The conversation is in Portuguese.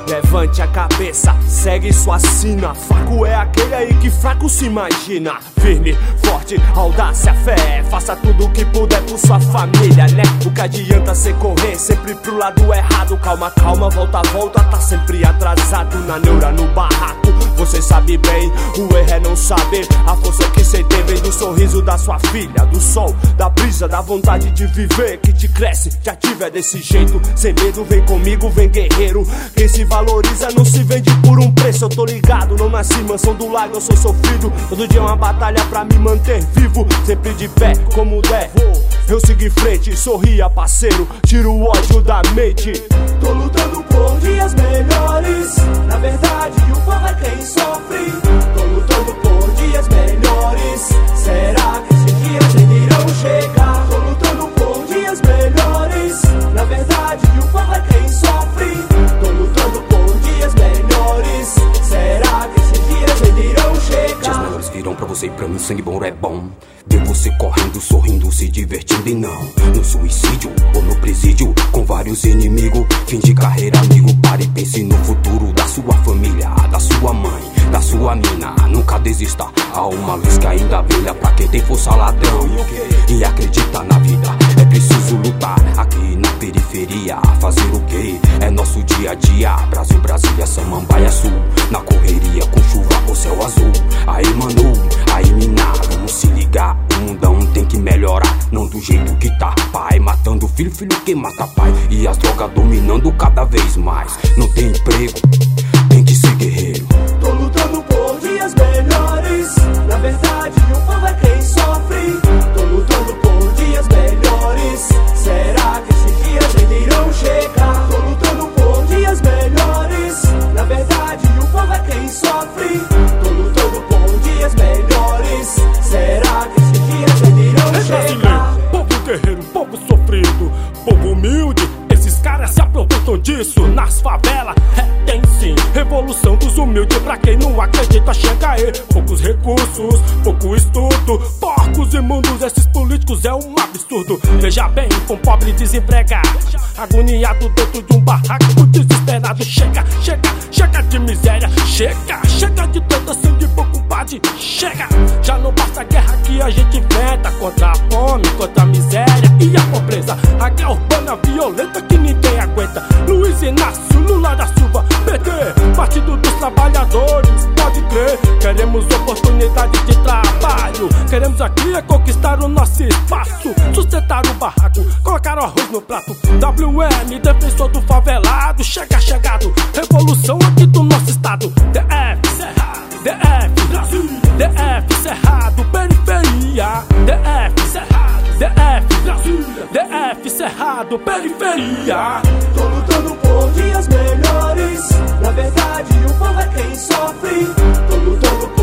levante a cabeça, segue sua sina. Fraco é aquele aí que fraco se imagina. Firme, forte, audácia, fé, faça tudo o que puder por sua família, né? O que adianta cê correr sempre pro lado errado. Calma, calma, volta, volta, tá sempre atrasado. Na neura, no barraco, você sabe bem, o erro é não saber. A força que cê tem vem do sorriso da sua filha, do sol, da brisa, da vontade de viver que te cresce, te ativa desse jeito. Sem medo, vem comigo, vem guerreiro. Quem se valoriza não se vende por um preço. Eu tô ligado, não nasci mansão do lago, eu sou sofrido. Todo dia é uma batalha pra me manter vivo, sempre de pé, como der. Eu sigo em frente, sorria parceiro, tiro o ódio da mente. Tô lutando por dias melhores, na verdade o povo é quem sofre. Tô lutando por dias melhores, será que esses dias irão chegar? Tô lutando por dias melhores, na verdade o povo é quem sofre. Tô lutando por dias melhores, será que esses dias irão chegar? Dias melhores virão pra você e pra mim, sangue bom é bom. Ver você correndo, sorrindo, se divertindo e não no suicídio ou no presídio, com vários inimigos. Fim de carreira, amigo, pare e pense no futuro da sua família, da sua mãe, da sua mina. Nunca desista, há uma luz que ainda brilha pra quem tem força, ladrão e acredita na vida. É preciso lutar aqui na periferia. Fazer o que? É nosso dia a dia. Brasil, Brasília, Samambaia Sul, na correria, com chuva ou céu azul. Aí, mano, aí, mina, vamos se ligar. O mundão tem que melhorar, não do jeito que tá. Pai matando filho, filho que mata pai, e as drogas dominando cada vez mais. Não tem emprego, tem que ser guerreiro. Tô lutando por dias melhores, na verdade o povo é quem sofre. Tô lutando por dias melhores, será que esses dias irão chegar? Tô lutando por dias melhores, na verdade o povo é quem sofre. Tô lutando por dias melhores, será que esses dias irão chegar? Povo guerreiro, povo sofrido, povo humilde, esses caras se aproveitam disso. Nas favelas, tem sim revolução dos humildes, pra quem não acredita chega aí. Poucos recursos, pouco estudo, porcos imundos, esses políticos é um absurdo. Veja bem, com pobre desempregado, agoniado dentro de um barraco, desesperado. Chega, chega, chega de miséria, chega, chega de tanta sangue por compadre, chega. Já não basta a guerra que a gente inventa contra a fome, contra a miséria e a pobreza. A guerra urbana violenta que ninguém aguenta. Luiz Inácio Lula da Silva, PT, Partido dos Trabalhadores, pode crer. Queremos oportunidade de trabalho, queremos aqui é conquistar o nosso espaço, sustentar o barraco, colocar o arroz no prato. WM, defensor do favelado, chega chegado, revolução aqui do nosso estado. DF, Cerrado, DF, Brasil, DF, Cerrado, periferia. DF, Cerrado, DF, Brasil, DF, Cerrado, periferia. Tô lutando por dias melhores, na verdade o povo é quem sofre. Tô lutando